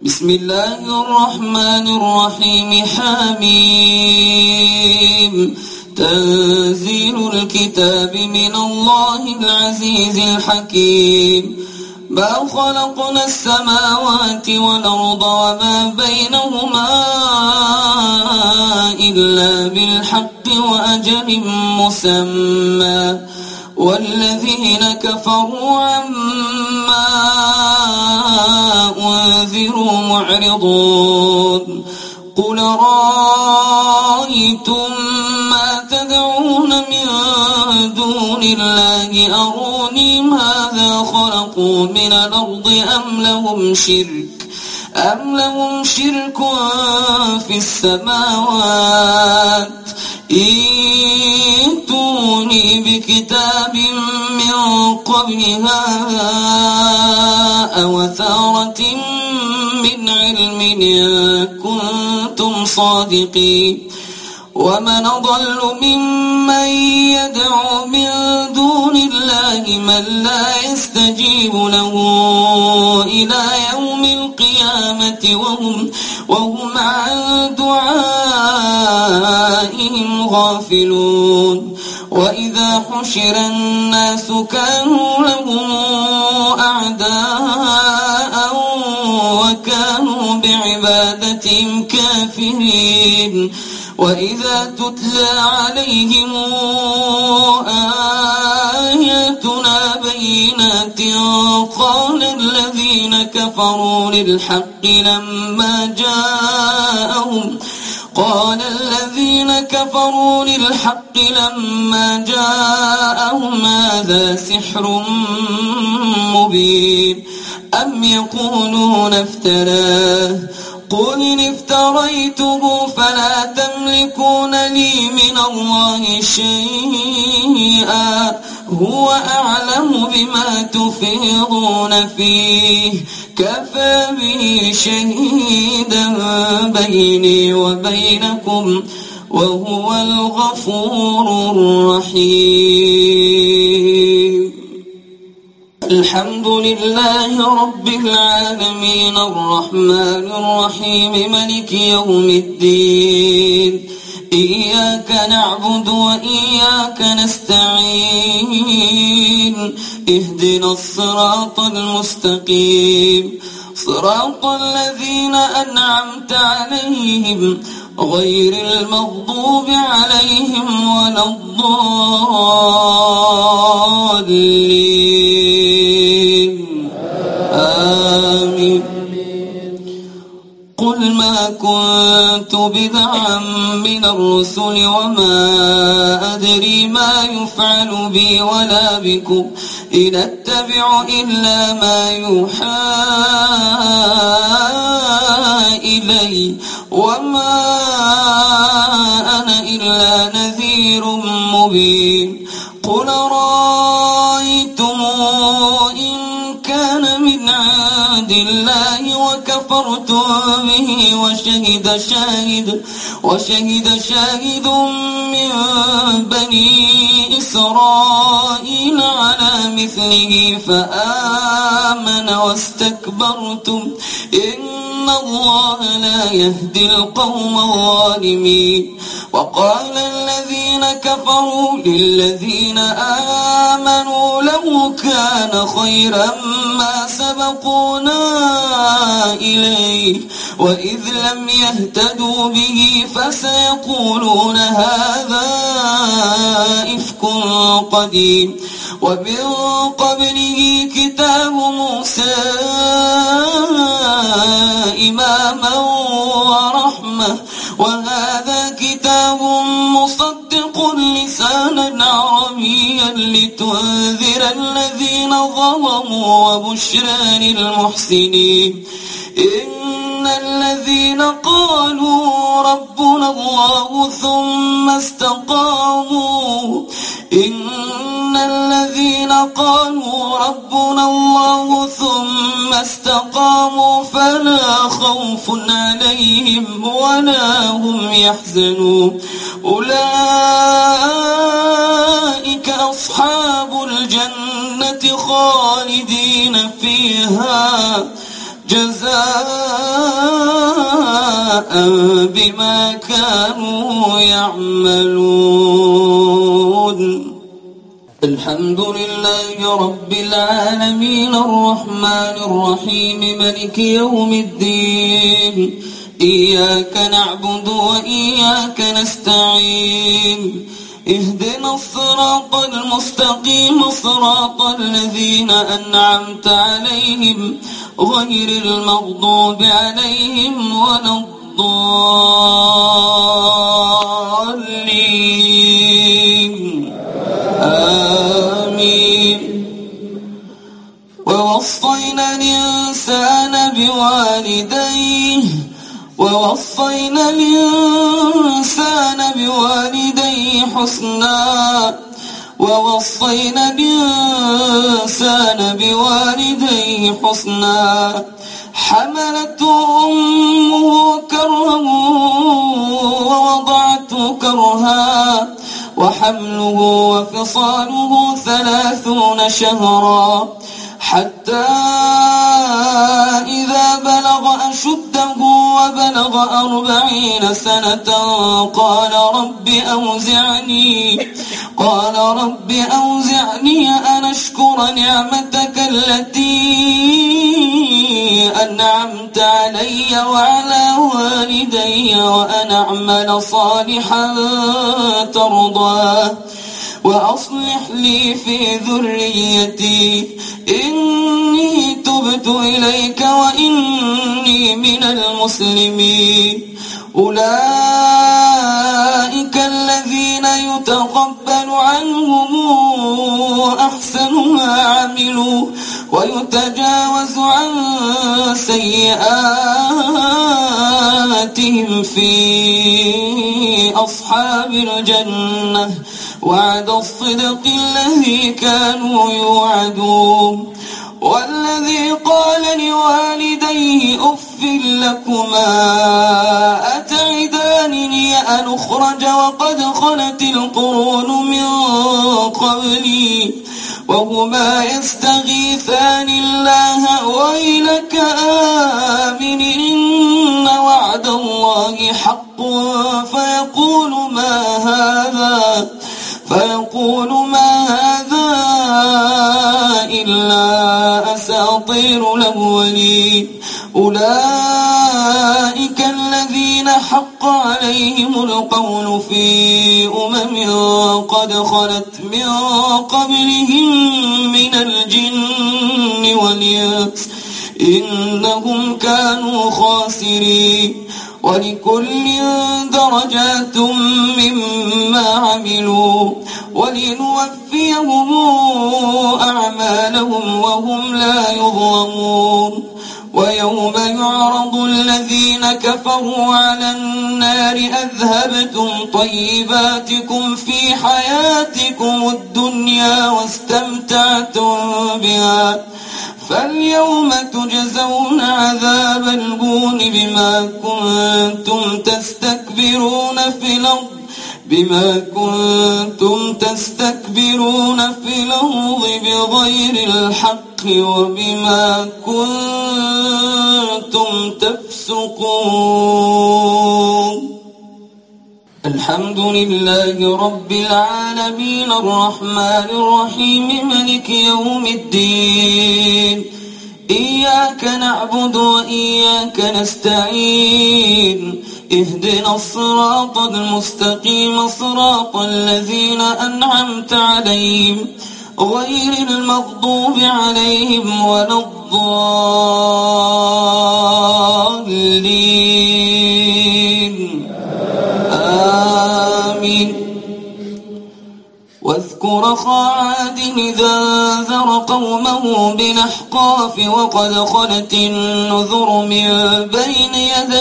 بسم الله الرحمن الرحيم حميم تنزيل الكتاب من الله العزيز الحكيم ما خلقنا السماوات والأرض وما بينهما إلا بالحق وأجل مسمى والذين كفروا عما أنذروا معرضون قل رأيتم ما تدعون من دون الله أروني ماذا خلقوا من الأرض أم لهم شرك في السماوات ائتوني بكتاب من قبل هذا أو أثارة من علم إن كنتم صادقين ومن أضل ممن يدعو من دون الله من لا يستجيب له إلى يوم القيامة وهم عن دعائهم غافلون وإذا حشر الناس كانوا لهم أعداء وكانوا بعبادتهم كافرين وإذا تتلى عليهم آياتنا بينات قال الذين كفروا للحق لما جاءهم هذا سحر مبين أم يقولون افتراه قل إن افتريته فلا تملكون لي من الله شيئا هو أعلم بما تفيضون فيه كفى به شهيدا بيني وبينكم وهو الغفور الرحيم الحمد لله رب العالمين الرحمن الرحيم ملك يوم الدين إياك نعبد وإياك نستعين اهدنا الصراط المستقيم صراط الذين أنعمت عليهم غير المغضوب عليهم ولا الضالين آمين قل ما كنت بدعا من الرسل وما أدري ما يفعل بي ولا بكم إن أتبع إلا ما يوحى إلي وما أنا إلا نذير مبين قل رأيتم إن كان من عند الله وكفرتم به وشهد شاهد من بني إسرائيل على مثله فآمن واستكبرتم إن الله لا يهدي القوم الظالمين وقال الذين كفروا للذين آمنوا لو كان خيرا ما سبقونا إليه وإذ لم يهتدوا به فسيقولون هذا إفك قديم ومن قبله كتاب موسى إماما ورحمة وهذا كتاب مصدق لسانا عربيا لتنذر الذين ظلموا وبشرى للمحسنين إن الذين قالوا ربنا الله ثم استقاموا فلا خوف عليهم ولا هم يحزنون أولئك أصحاب الجنة خالدين فيها جزاء بما كانوا يعملون. الحمد لله رب العالمين الرحمن الرحيم مالك يوم الدين، إياك نعبد وإياك نستعين، اهدنا الصراط المستقيم صراط الذين أنعمت عليهم غير المغضوب عليهم ولا الضالين، آمين. ووصينا الإنسان بوالديه حسنا حملته أمه كرها ووضعته كرها وحمله وفصاله 30 شهرا حتى إذا بلغ أشده وبلغ 40 سنة قال رب أوزعني أن أشكر نعمتك التي أنعمت علي وعلى والدي وأن أعمل صالحا ترضاه وأصلح لي في ذريتي إني تبت إليك وإني من المسلمين. أولئك الذين يتقبل عنهم أحسن ما عملوا ويتجاوز عن سيئاتهم في أصحاب الجنة وعد الصدق الذي كانوا يوعدون. والذي قال لوالديه أف لكما أتعدانني أن أخرج وقد خلت القرون من قبلي وهما يستغيثان الله ويلك آمن إن وعد الله حق فيقول ما هذا إلا أساطير الأولين. أولئك الذين حق عليهم القول في قد خلت من قبلهم من الجن والإنس إنهم كانوا خاسرين. ولكل درجات مما عملوا ولنوفيهم أعمالهم وهم لا يظلمون. ويوم يعرض الذين كفروا على النار أذهبتم طيباتكم في حياتكم الدنيا واستمتعتم بها فاليوم تجزون عذاب الهون بما كنتم تستكبرون في الأرض بغير الحق وبما كنتم تفسقون. الحمد لله رب العالمين الرحمن الرحيم مالك يوم الدين، إياك نعبد وإياك نستعين، اهدنا الصراط المستقيم صراط الذين أنعمت عليهم غير المغضوب عليهم ولا الضالين، آمين. واذكر أخا عاد إذا أنذر قومه بالأحقاف وقد خلت النذر من بين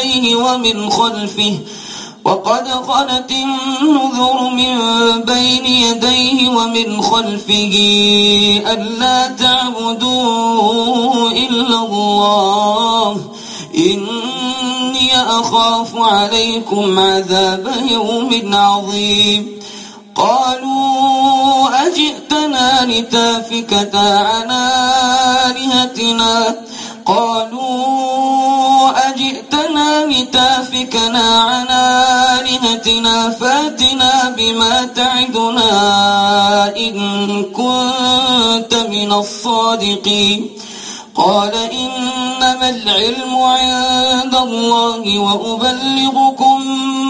يديه ومن خلفه ألا تعبدوا إلا الله إني أخاف عليكم عذاب يوم عظيم. قالوا أجئتنا لتافكنا عن آلهتنا تافكنا عن آلهتنا فاتنا بما تعدنا إن كنت من الصادقين قال إنما العلم عند الله وأبلغكم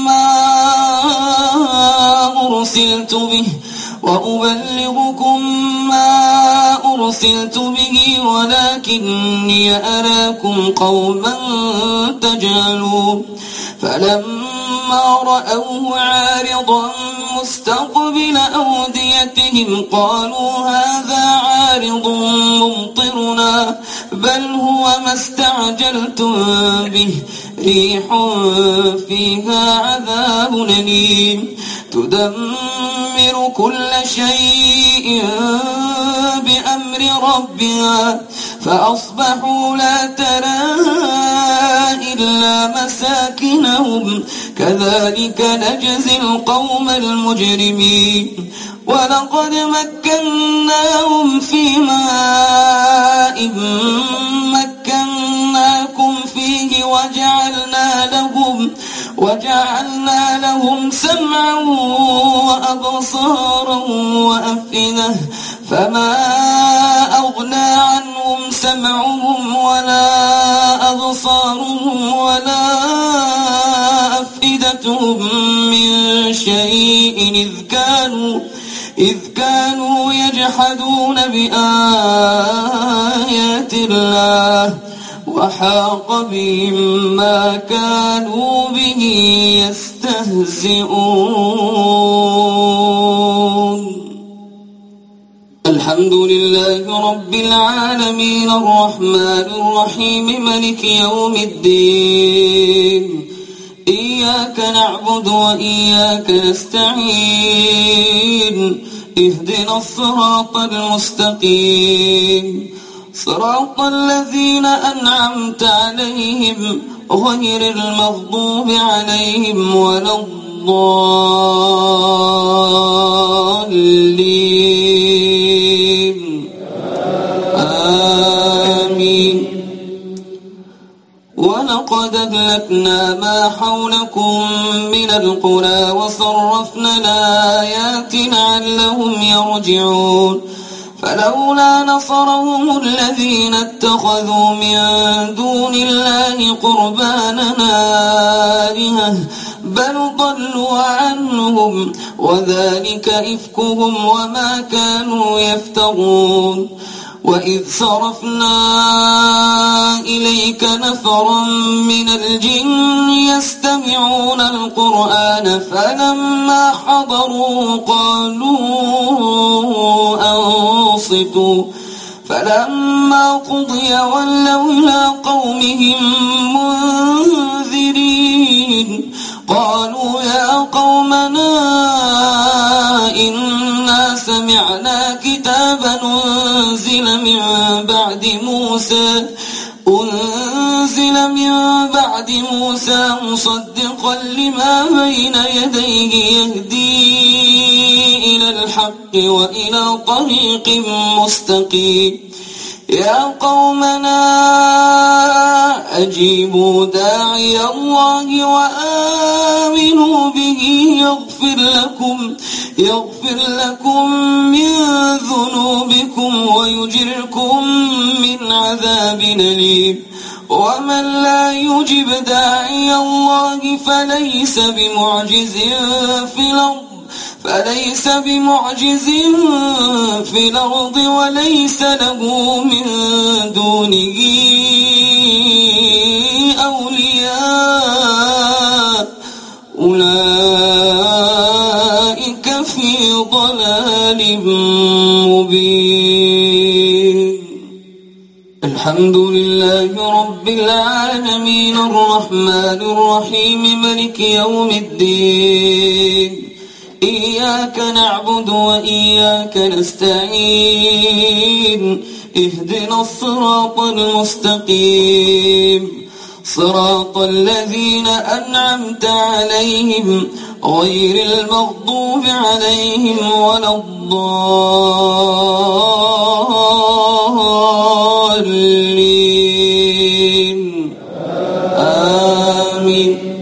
ما أرسلت به ولكني أراكم قوما تجهلون فلما رأوه عارضا مستقبل أوديتهم قالوا هذا عارض ممطرنا بل هو ما استعجلتم به ريح فيها عذاب أليم تدمر كل شيء بأمر ربها فأصبحوا لا ترى إلا مساكنهم كذلك نجزي القوم المجرمين ولقد مكناهم في ماء مكناكم فيه وجعلنا لهم سمعا وأبصارا وأفئدة فما أغنى عنهم سمعهم ولا أبصارهم ولا أفئدتهم من شيء إذ كانوا يجحدون بآيات الله وحاق بهم ما كانوا به يستهزئون الحمد لله رب العالمين الرحمن الرحيم ملك يوم الدين إياك نعبد وإياك نستعين اهدنا الصراط المستقيم صراط الذين أنعمت عليهم غير المغضوب عليهم ولا الضالين آمين ولقد أهلكنا ما حولكم من القرى وصرفنا الآيات لعلهم يرجعون فلولا نصرهم الذين اتخذوا من دون الله قربانا آلهة بل ضلوا عنهم وذلك إفكهم وما كانوا يفترون وإذ صرفنا إليك نفرا من الجن يستمعون القرآن فلما حضروا قالوا أنصتوا فلما قضي ولوا إلى قومهم منذرين قالوا يا قومنا إنا سمعنا كتابا أنزل من بعد موسى مصدقا لما بين يديه يهدي إلى الحق وإلى طريق مستقيم يا قومنا أجيبوا داعي الله وآمنوا به يغفر لكم من ذنوبكم ويجركم من عذاب أليم ومن لا يجب داعي الله فليس بمعجز في الأرض وليس له من دونه أولياء أولئك في ضلال مبين الحمد لله رب العالمين الرحمن الرحيم ملك يوم الدين إياك نعبد وإياك نستعين اهدنا الصراط المستقيم صراط الذين أنعمت عليهم غير المغضوب عليهم ولا الضالين آمين آمين.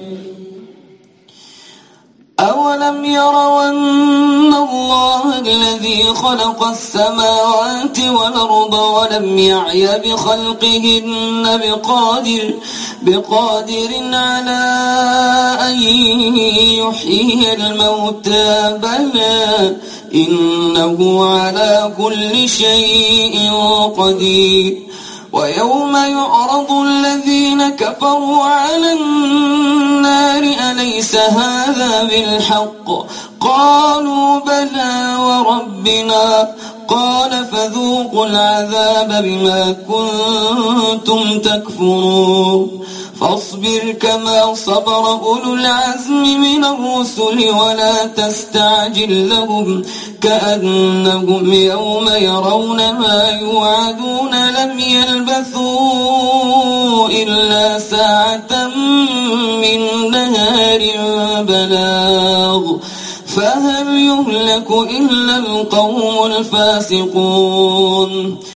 أولم يروا أن الله الذي خلق السماوات والأرض ولم يعي بخلقهن بقادر على أن يحيي الموتى بلى إنه على كل شيء قدير. ويوم يعرض الذين كفروا على النار أليس هذا بالحق قالوا بلى وربنا قال فذوقوا العذاب بما كنتم تكفرون. فاصبر كما صبر أولو العزم من الرسل ولا تستعجل لهم كأنهم يوم يرون ما يوعدون لم يلبثوا إلا ساعة من نهار بلاغ فهل يهلك إلا القوم الفاسقون.